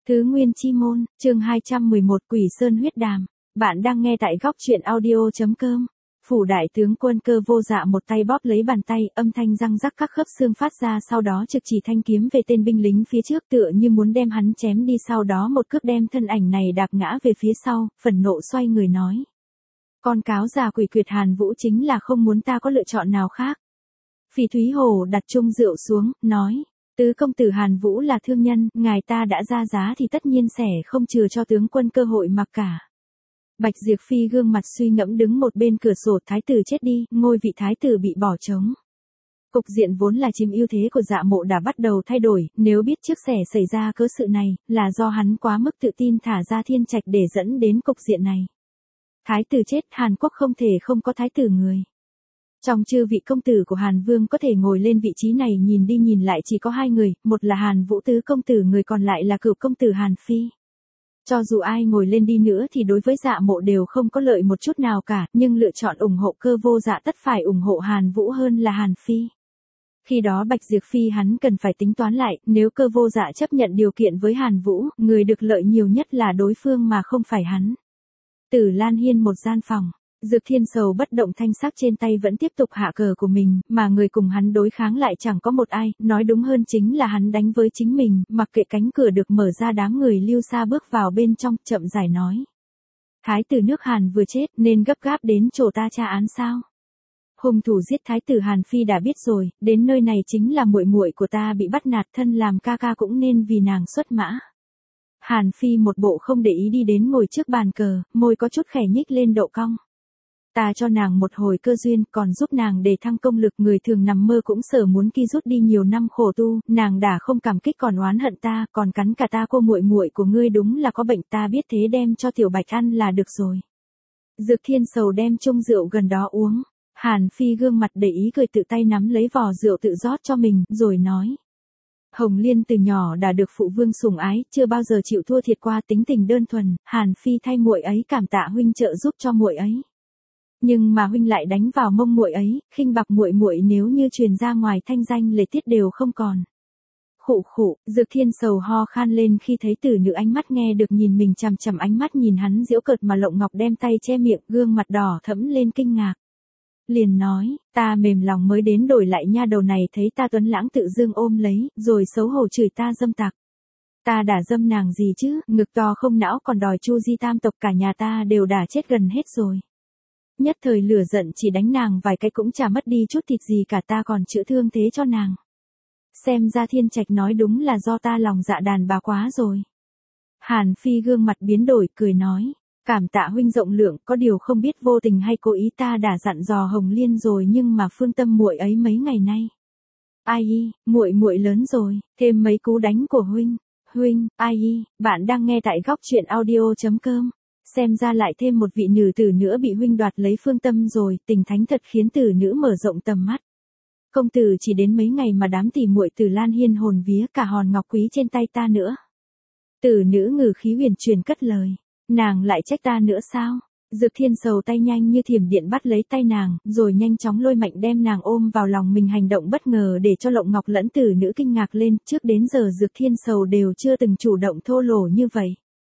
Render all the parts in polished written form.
Thứ Nguyên Chi Môn, chương 211 Quỷ Sơn Huyết Đàm. Bạn đang nghe tại góc truyện audio.com. Phủ đại tướng Quân Cơ Vô Dạ một tay bóp lấy bàn tay, âm thanh răng rắc các khớp xương phát ra, sau đó trực chỉ thanh kiếm về tên binh lính phía trước, tựa như muốn đem hắn chém đi, sau đó một cước đem thân ảnh này đạp ngã về phía sau, phẫn nộ xoay người nói: Con cáo già quỷ quyệt Hàn Vũ chính là không muốn ta có lựa chọn nào khác. Phỉ Thúy Hồ đặt chung rượu xuống, nói: Tứ công tử Hàn Vũ là thương nhân, ngài ta đã ra giá thì tất nhiên sẽ không chừa cho tướng quân cơ hội mặc cả. Bạch Diệp Phi gương mặt suy ngẫm đứng một bên cửa sổ. Thái tử chết đi, ngôi vị thái tử bị bỏ trống. Cục diện vốn là chiếm ưu thế của Dạ Mộ đã bắt đầu thay đổi, nếu biết trước sẽ xảy ra cớ sự này, là do hắn quá mức tự tin thả ra thiên trạch để dẫn đến cục diện này. Thái tử chết, Hàn Quốc không thể không có thái tử người. Trong chư vị công tử của Hàn Vương có thể ngồi lên vị trí này nhìn đi nhìn lại chỉ có hai người, một là Hàn Vũ tứ công tử, người còn lại là cửu công tử Hàn Phi. Cho dù ai ngồi lên đi nữa thì đối với Dạ Mộ đều không có lợi một chút nào cả, nhưng lựa chọn ủng hộ Cơ Vô Dạ tất phải ủng hộ Hàn Vũ hơn là Hàn Phi. Khi đó Bạch Diệp Phi hắn cần phải tính toán lại, nếu Cơ Vô Dạ chấp nhận điều kiện với Hàn Vũ, người được lợi nhiều nhất là đối phương mà không phải hắn. Tử Lan Hiên một gian phòng. Dược Thiên Sầu bất động thanh sắc trên tay vẫn tiếp tục hạ cờ của mình, mà người cùng hắn đối kháng lại chẳng có một ai, nói đúng hơn chính là hắn đánh với chính mình, mặc kệ cánh cửa được mở ra đám người Lưu Sa bước vào bên trong, chậm rãi nói: Thái tử nước Hàn vừa chết nên gấp gáp đến chỗ ta tra án sao? Hung thủ giết thái tử Hàn Phi đã biết rồi, đến nơi này chính là muội muội của ta bị bắt nạt, thân làm ca ca cũng nên vì nàng xuất mã. Hàn Phi một bộ không để ý đi đến ngồi trước bàn cờ, môi có chút khẽ nhích lên độ cong. Ta cho nàng một hồi cơ duyên, còn giúp nàng để thăng công lực, người thường nằm mơ cũng sở muốn ki rút đi nhiều năm khổ tu, nàng đã không cảm kích còn oán hận ta, còn cắn cả ta. Cô muội muội của ngươi đúng là có bệnh, ta biết thế đem cho Tiểu Bạch ăn là được rồi. Dược Thiên Sầu đem chung rượu gần đó uống. Hàn Phi gương mặt để ý cười, tự tay nắm lấy vò rượu tự rót cho mình, rồi nói: Hồng Liên từ nhỏ đã được phụ vương sủng ái, chưa bao giờ chịu thua thiệt qua, tính tình đơn thuần, Hàn Phi thay muội ấy cảm tạ huynh trợ giúp cho muội ấy. Nhưng mà huynh lại đánh vào mông muội ấy, khinh bạc muội muội, nếu như truyền ra ngoài thanh danh lễ tiết đều không còn. Khụ khụ, Dược Thiên Sầu ho khan lên khi thấy tử nữ ánh mắt nghe được nhìn mình chằm chằm, ánh mắt nhìn hắn giễu cợt mà Lộng Ngọc đem tay che miệng, gương mặt đỏ thẫm lên kinh ngạc. Liền nói: Ta mềm lòng mới đến, đổi lại nha đầu này thấy ta tuấn lãng tự dưng ôm lấy, rồi xấu hổ chửi ta dâm tặc. Ta đã dâm nàng gì chứ, ngực to không não còn đòi chu di tam tộc, cả nhà ta đều đã chết gần hết rồi. Nhất thời lửa giận chỉ đánh nàng vài cái cũng chả mất đi chút thịt gì cả, ta còn chữa thương thế cho nàng. Xem ra thiên trạch nói đúng là do ta lòng dạ đàn bà quá rồi. Hàn Phi gương mặt biến đổi, cười nói: Cảm tạ huynh rộng lượng, có điều không biết vô tình hay cố ý, ta đã dặn dò Hồng Liên rồi nhưng mà phương tâm muội ấy mấy ngày nay. Ai y, muội muội lớn rồi, thêm mấy cú đánh của huynh. Huynh, ai y, bạn đang nghe tại góc truyện audio.com. Xem ra lại thêm một vị nữ tử nữa bị huynh đoạt lấy phương tâm rồi, tình thánh thật khiến tử nữ mở rộng tầm mắt. Công tử chỉ đến mấy ngày mà đám tỷ muội Tử Lan Hiên hồn vía cả hòn ngọc quý trên tay ta nữa. Tử nữ ngừ khí huyền truyền cất lời: Nàng lại trách ta nữa sao? Dược Thiên Sầu tay nhanh như thiểm điện bắt lấy tay nàng, rồi nhanh chóng lôi mạnh đem nàng ôm vào lòng mình, hành động bất ngờ để cho Lộng Ngọc lẫn tử nữ kinh ngạc lên, trước đến giờ Dược Thiên Sầu đều chưa từng chủ động thô lỗ như vậy.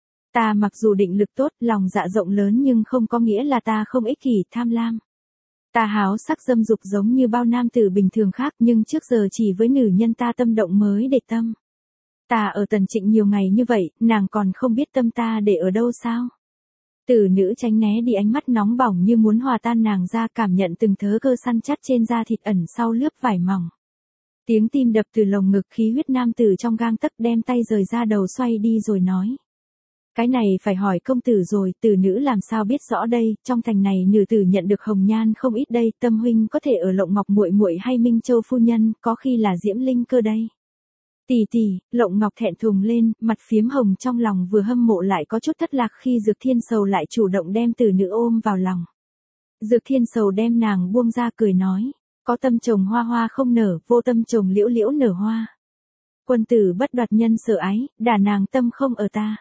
Ta mặc dù định lực tốt, lòng dạ rộng lớn, nhưng không có nghĩa là ta không ích kỷ tham lam. Ta háo sắc dâm dục giống như bao nam tử bình thường khác, nhưng trước giờ chỉ với nữ nhân ta tâm động mới để tâm. Ta ở Tần Trịnh nhiều ngày như vậy, nàng còn không biết tâm ta để ở đâu sao? Tử nữ tránh né đi ánh mắt nóng bỏng như muốn hòa tan nàng ra, cảm nhận từng thớ cơ săn chắc trên da thịt ẩn sau lớp vải mỏng. Tiếng tim đập từ lồng ngực, khí huyết nam tử trong gang tấc, đem tay rời ra đầu xoay đi rồi nói: Cái này phải hỏi công tử rồi, tử nữ làm sao biết rõ đây, trong thành này nữ tử nhận được hồng nhan không ít đây, tâm huynh có thể ở Lộng Ngọc muội muội hay Minh Châu phu nhân, có khi là Diễm Linh cơ đây. Tỷ tỷ, Lộng Ngọc thẹn thùng lên, mặt phiếm hồng, trong lòng vừa hâm mộ lại có chút thất lạc khi Dược Thiên Sầu lại chủ động đem tử nữ ôm vào lòng. Dược Thiên Sầu đem nàng buông ra, cười nói: Có tâm trồng hoa hoa không nở, vô tâm trồng liễu liễu nở hoa. Quân tử bất đoạt nhân sở ái, đả nàng tâm không ở ta.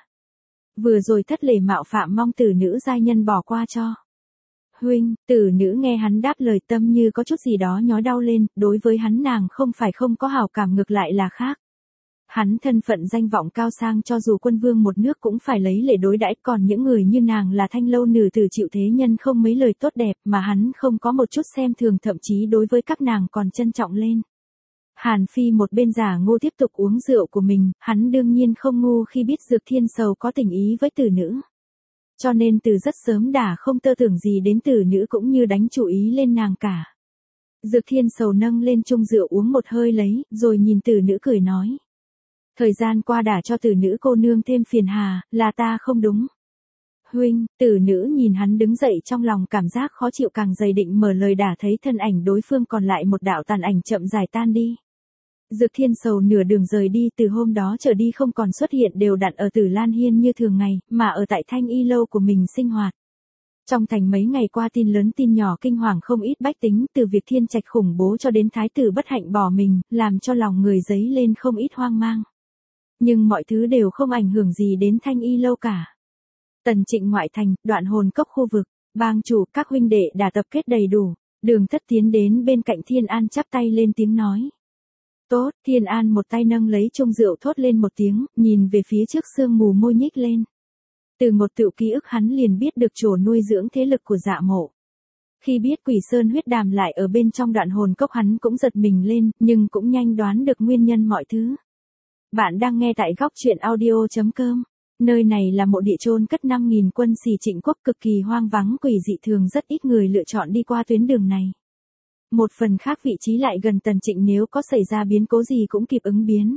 Vừa rồi thất lễ mạo phạm, mong tử nữ giai nhân bỏ qua cho. Huynh, tử nữ nghe hắn đáp lời, tâm như có chút gì đó nhói đau lên, đối với hắn nàng không phải không có hảo cảm, ngược lại là khác. Hắn thân phận danh vọng cao sang cho dù quân vương một nước cũng phải lấy lễ đối đãi, còn những người như nàng là thanh lâu nữ tử chịu thế nhân không mấy lời tốt đẹp mà hắn không có một chút xem thường, thậm chí đối với các nàng còn trân trọng lên. Hàn Phi một bên giả ngu tiếp tục uống rượu của mình, hắn đương nhiên không ngu khi biết Dược Thiên Sầu có tình ý với tử nữ. Cho nên từ rất sớm đã không tơ tưởng gì đến tử nữ cũng như đánh chú ý lên nàng cả. Dược Thiên Sầu nâng lên chung rượu uống một hơi lấy, rồi nhìn tử nữ cười nói. Thời gian qua đã cho tử nữ cô nương thêm phiền hà, là ta không đúng. Huynh, tử nữ nhìn hắn đứng dậy trong lòng cảm giác khó chịu càng dày, định mở lời đã thấy thân ảnh đối phương còn lại một đạo tàn ảnh chậm dài tan đi. Dược Thiên Sầu nửa đường rời đi, từ hôm đó trở đi không còn xuất hiện đều đặn ở Tử Lan Hiên như thường ngày, mà ở tại Thanh Y lâu của mình sinh hoạt. Trong thành mấy ngày qua tin lớn tin nhỏ kinh hoàng không ít bách tính, từ việc thiên trạch khủng bố cho đến thái tử bất hạnh bỏ mình, làm cho lòng người dấy lên không ít hoang mang. Nhưng mọi thứ đều không ảnh hưởng gì đến Thanh Y lâu cả. Tần Trịnh ngoại thành, Đoạn Hồn Cốc khu vực, bang chủ, các huynh đệ đã tập kết đầy đủ. Đường Thất tiến đến bên cạnh Thiên An chắp tay lên tiếng nói. Tốt, Thiên An một tay nâng lấy chung rượu thốt lên một tiếng, nhìn về phía trước sương mù môi nhích lên. Từ một tựu ký ức hắn liền biết được chỗ nuôi dưỡng thế lực của Dạ Mộ. Khi biết Quỷ Sơn huyết đàm lại ở bên trong Đoạn Hồn Cốc hắn cũng giật mình lên, nhưng cũng nhanh đoán được nguyên nhân mọi thứ. Bạn đang nghe tại góc truyện audio.com. Nơi này là mộ địa chôn cất 5.000 quân Xì Trịnh quốc, cực kỳ hoang vắng quỷ dị, thường rất ít người lựa chọn đi qua tuyến đường này. Một phần khác vị trí lại gần Tần Trịnh, nếu có xảy ra biến cố gì cũng kịp ứng biến.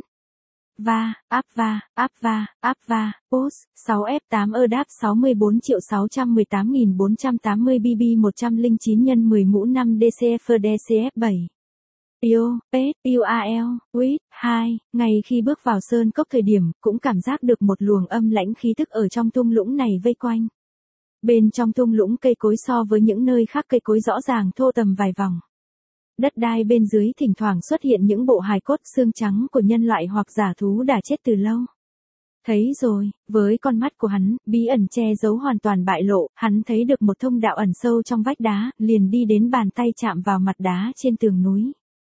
Áp va, post, 6F8 đáp 64.618.480 BB 109 x 10 mũ 5 DCF DCF7. UAL, WIT, 2, ngay khi bước vào sơn cốc thời điểm, cũng cảm giác được một luồng âm lãnh khí tức ở trong thung lũng này vây quanh. Bên trong thung lũng cây cối so với những nơi khác cây cối rõ ràng thô tầm vài vòng. Đất đai bên dưới thỉnh thoảng xuất hiện những bộ hài cốt xương trắng của nhân loại hoặc giả thú đã chết từ lâu. Thấy rồi, với con mắt của hắn, bí ẩn che giấu hoàn toàn bại lộ, hắn thấy được một thông đạo ẩn sâu trong vách đá, liền đi đến bàn tay chạm vào mặt đá trên tường núi.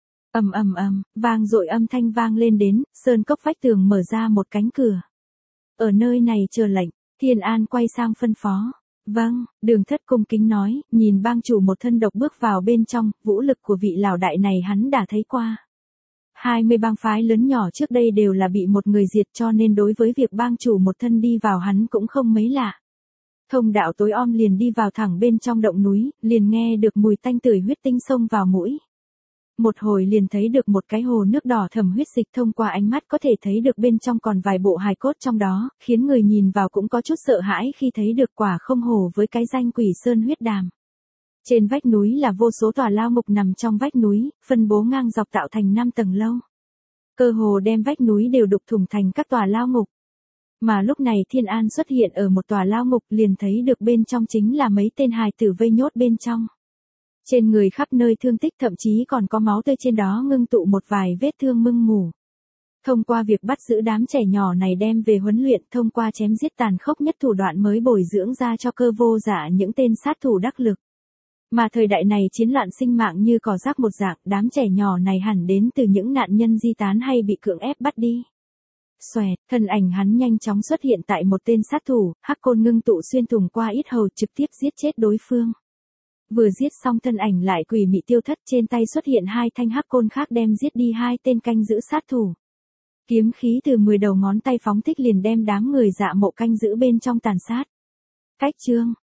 Vang dội âm thanh vang lên đến, sơn cốc vách tường mở ra một cánh cửa. Ở nơi này chờ lệnh, Thiên An quay sang phân phó. Vâng, Đường Thất cung kính nói, nhìn bang chủ một thân độc bước vào bên trong, vũ lực của vị lão đại này hắn đã thấy qua. 20 bang phái lớn nhỏ trước đây đều là bị một người diệt, cho nên đối với việc bang chủ một thân đi vào hắn cũng không mấy lạ. Thông đạo tối om liền đi vào thẳng bên trong động núi, liền nghe được mùi tanh tưởi huyết tinh xông vào mũi. Một hồi liền thấy được một cái hồ nước đỏ thẫm huyết dịch, thông qua ánh mắt có thể thấy được bên trong còn vài bộ hài cốt trong đó, khiến người nhìn vào cũng có chút sợ hãi khi thấy được, quả không hổ với cái danh Quỷ Sơn huyết đàm. Trên vách núi là vô số tòa lao ngục nằm trong vách núi, phân bố ngang dọc tạo thành 5 tầng lâu. Cơ hồ đem vách núi đều đục thủng thành các tòa lao ngục. Mà lúc này Thiên An xuất hiện ở một tòa lao ngục, liền thấy được bên trong chính là mấy tên hài tử vây nhốt bên trong. Trên người khắp nơi thương tích, thậm chí còn có máu tươi trên đó ngưng tụ một vài vết thương mưng mủ. Thông qua việc bắt giữ đám trẻ nhỏ này đem về huấn luyện, thông qua chém giết tàn khốc nhất thủ đoạn mới bồi dưỡng ra cho Cơ Vô Dạ những tên sát thủ đắc lực. Mà thời đại này chiến loạn sinh mạng như cỏ rác một dạng, đám trẻ nhỏ này hẳn đến từ những nạn nhân di tán hay bị cưỡng ép bắt đi. Xoẹt, thân ảnh hắn nhanh chóng xuất hiện tại một tên sát thủ, hắc côn ngưng tụ xuyên thủng qua yết hầu, trực tiếp giết chết đối phương. Vừa giết xong thân ảnh lại quỷ mị tiêu thất, trên tay xuất hiện 2 thanh hắc côn khác đem giết đi 2 tên canh giữ sát thủ. Kiếm khí từ 10 đầu ngón tay phóng thích liền đem đám người Dạ Mộ canh giữ bên trong tàn sát. Cách chương,